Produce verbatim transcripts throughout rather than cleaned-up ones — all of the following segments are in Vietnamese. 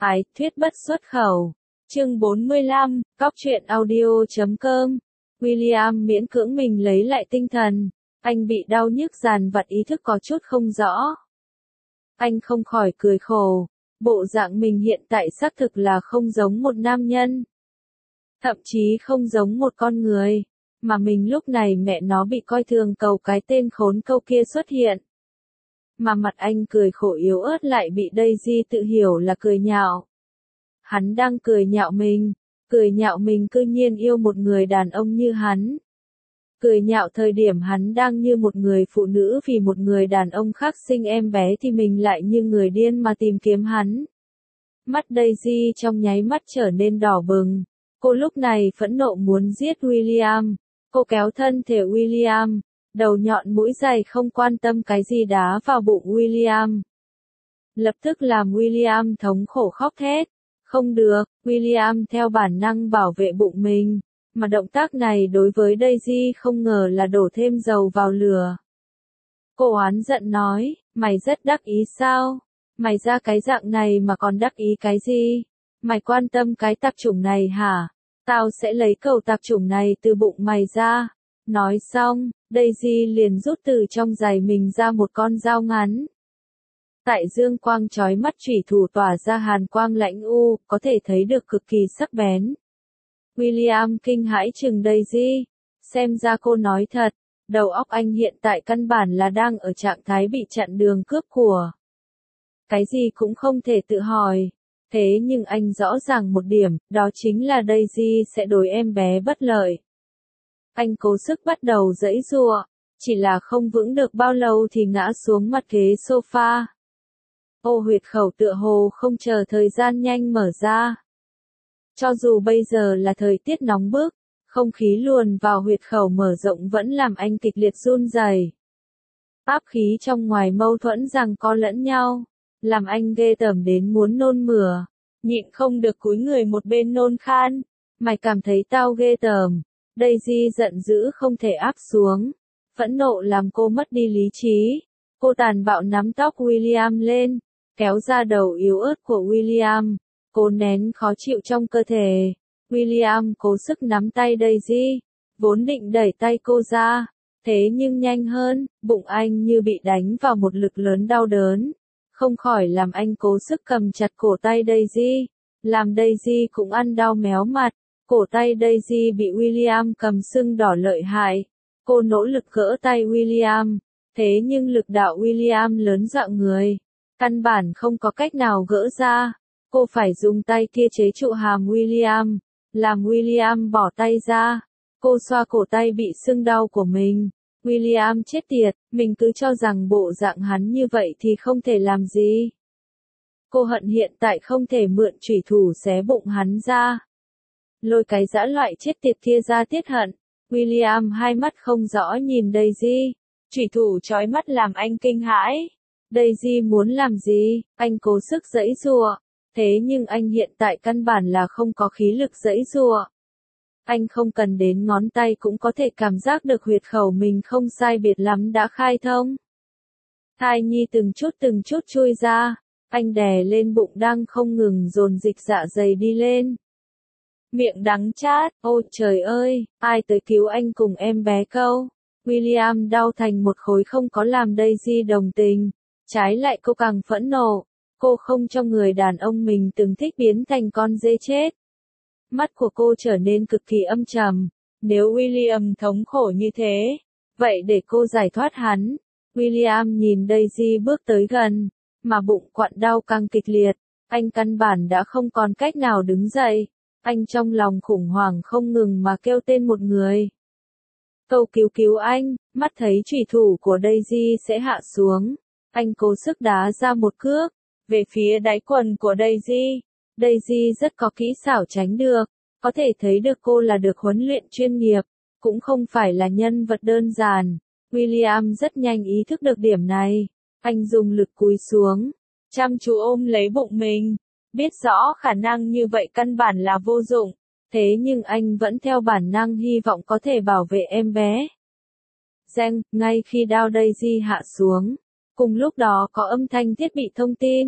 Ái thuyết bất xuất khẩu. Chương bốn mươi lăm, Cóc truyện audio chấm com. William miễn cưỡng mình lấy lại tinh thần. Anh bị đau nhức dằn vặt, ý thức có chút không rõ. Anh không khỏi cười khổ. Bộ dạng mình hiện tại xác thực là không giống một nam nhân. Thậm chí không giống một con người. Mà mình lúc này mẹ nó bị coi thường cầu cái tên khốn câu kia xuất hiện. Mà mặt anh cười khổ yếu ớt lại bị Daisy tự hiểu là cười nhạo. Hắn đang cười nhạo mình, cười nhạo mình cư nhiên yêu một người đàn ông như hắn. Cười nhạo thời điểm hắn đang như một người phụ nữ vì một người đàn ông khác sinh em bé thì mình lại như người điên mà tìm kiếm hắn. Mắt Daisy trong nháy mắt trở nên đỏ bừng. Cô lúc này phẫn nộ muốn giết William. Cô kéo thân thể William, đầu nhọn mũi dày không quan tâm cái gì đá vào bụng William. Lập tức làm William thống khổ khóc thét. Không được, William theo bản năng bảo vệ bụng mình, mà động tác này đối với Daisy không ngờ là đổ thêm dầu vào lửa. Cô oán giận nói, mày rất đắc ý sao? Mày ra cái dạng này mà còn đắc ý cái gì? Mày quan tâm cái tạp chủng này hả? Tao sẽ lấy cầu tạp chủng này từ bụng mày ra. Nói xong, Daisy liền rút từ trong giày mình ra một con dao ngắn. Tại dương quang chói mắt chủy thủ tỏa ra hàn quang lãnh u, có thể thấy được cực kỳ sắc bén. William kinh hãi chừng Daisy, xem ra cô nói thật, đầu óc anh hiện tại căn bản là đang ở trạng thái bị chặn đường cướp của. Cái gì cũng không thể tự hỏi, thế nhưng anh rõ ràng một điểm, đó chính là Daisy sẽ đối em bé bất lợi. Anh cố sức bắt đầu giãy giụa, chỉ là không vững được bao lâu thì ngã xuống mặt ghế sofa. Ô huyệt khẩu tựa hồ không chờ thời gian nhanh mở ra. Cho dù bây giờ là thời tiết nóng bức, không khí luồn vào huyệt khẩu mở rộng vẫn làm anh kịch liệt run rẩy. Áp khí trong ngoài mâu thuẫn giằng co lẫn nhau, làm anh ghê tởm đến muốn nôn mửa, nhịn không được cúi người một bên nôn khan. Mày cảm thấy tao ghê tởm? Daisy giận dữ không thể áp xuống, phẫn nộ làm cô mất đi lý trí. Cô tàn bạo nắm tóc William lên, kéo ra đầu yếu ớt của William, cố nén khó chịu trong cơ thể. William cố sức nắm tay Daisy, vốn định đẩy tay cô ra, thế nhưng nhanh hơn, bụng anh như bị đánh vào một lực lớn đau đớn, không khỏi làm anh cố sức cầm chặt cổ tay Daisy, làm Daisy cũng ăn đau méo mặt. Cổ tay Daisy bị William cầm sưng đỏ lợi hại, cô nỗ lực gỡ tay William, thế nhưng lực đạo William lớn dọa người. Căn bản không có cách nào gỡ ra, cô phải dùng tay kia chế trụ hàm William, làm William bỏ tay ra. Cô xoa cổ tay bị sưng đau của mình. William chết tiệt, mình cứ cho rằng bộ dạng hắn như vậy thì không thể làm gì. Cô hận hiện tại không thể mượn chủy thủ xé bụng hắn ra. Lôi cái dã loại chết tiệt kia ra tiết hận. William hai mắt không rõ nhìn Daisy, chủy thủ chói mắt làm anh kinh hãi. Daisy muốn làm gì? Anh cố sức giãy giụa, thế nhưng anh hiện tại căn bản là không có khí lực giãy giụa. Anh không cần đến ngón tay cũng có thể cảm giác được huyệt khẩu mình không sai biệt lắm đã khai thông. Thai nhi từng chút từng chút chui ra, anh đè lên bụng đang không ngừng dồn dịch dạ dày đi lên. Miệng đắng chát, ôi trời ơi, ai tới cứu anh cùng em bé câu. William đau thành một khối không có làm Daisy đồng tình. Trái lại cô càng phẫn nộ, cô không cho người đàn ông mình từng thích biến thành con dê chết. Mắt của cô trở nên cực kỳ âm trầm, nếu William thống khổ như thế, vậy để cô giải thoát hắn. William nhìn Daisy bước tới gần, mà bụng quặn đau càng kịch liệt, anh căn bản đã không còn cách nào đứng dậy, anh trong lòng khủng hoảng không ngừng mà kêu tên một người. Cầu cứu cứu anh, mắt thấy chủy thủ của Daisy sẽ hạ xuống. Anh cố sức đá ra một cước, về phía đáy quần của Daisy. Daisy rất có kỹ xảo tránh được, có thể thấy được cô là được huấn luyện chuyên nghiệp, cũng không phải là nhân vật đơn giản. William rất nhanh ý thức được điểm này, anh dùng lực cúi xuống, chăm chú ôm lấy bụng mình, biết rõ khả năng như vậy căn bản là vô dụng, thế nhưng anh vẫn theo bản năng hy vọng có thể bảo vệ em bé. Reng, ngay khi đao Daisy hạ xuống. Cùng lúc đó có âm thanh thiết bị thông tin,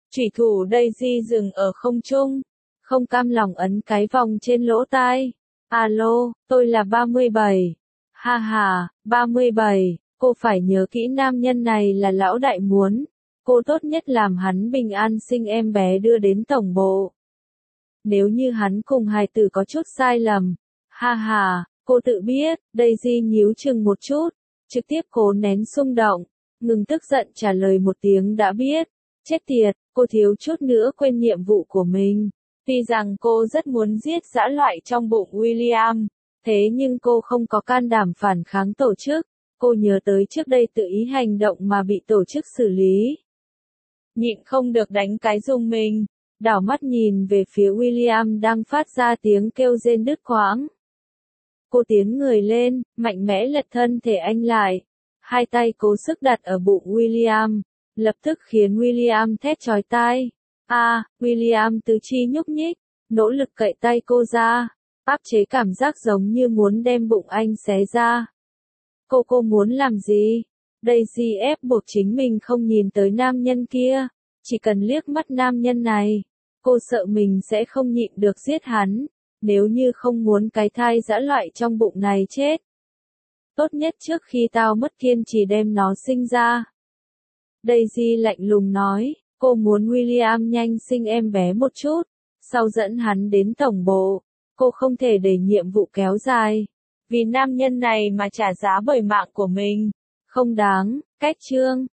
Chủy thủ Daisy dừng ở không trung, không cam lòng ấn cái vòng trên lỗ tai. Alo, tôi là ba mươi bảy. Ha ha, ba mươi bảy, cô phải nhớ kỹ nam nhân này là lão đại muốn. Cô tốt nhất làm hắn bình an sinh em bé đưa đến tổng bộ. Nếu như hắn cùng hài tử có chút sai lầm. Ha ha, cô tự biết, Daisy nhíu chừng một chút, trực tiếp cố nén xung động, ngừng tức giận trả lời một tiếng đã biết. Chết tiệt, cô thiếu chút nữa quên nhiệm vụ của mình. Tuy rằng cô rất muốn giết dã loại trong bụng William, thế nhưng cô không có can đảm phản kháng tổ chức. Cô nhớ tới trước đây tự ý hành động mà bị tổ chức xử lý. Nhịn không được đánh cái rung mình, đảo mắt nhìn về phía William đang phát ra tiếng kêu rên đứt quãng. Cô tiến người lên, mạnh mẽ lật thân thể anh lại. Hai tay cố sức đặt ở bụng William, lập tức khiến William thét chói tai. A, à, William tứ chi nhúc nhích, nỗ lực cậy tay cô ra, áp chế cảm giác giống như muốn đem bụng anh xé ra. Cô cô muốn làm gì? Daisy ép buộc chính mình không nhìn tới nam nhân kia, chỉ cần liếc mắt nam nhân này, cô sợ mình sẽ không nhịn được giết hắn, nếu như không muốn cái thai dã loại trong bụng này chết. Tốt nhất trước khi tao mất kiên trì đem nó sinh ra. Daisy lạnh lùng nói, cô muốn William nhanh sinh em bé một chút, sau dẫn hắn đến tổng bộ. Cô không thể để nhiệm vụ kéo dài, vì nam nhân này mà trả giá bởi mạng của mình. Không đáng, cách chương.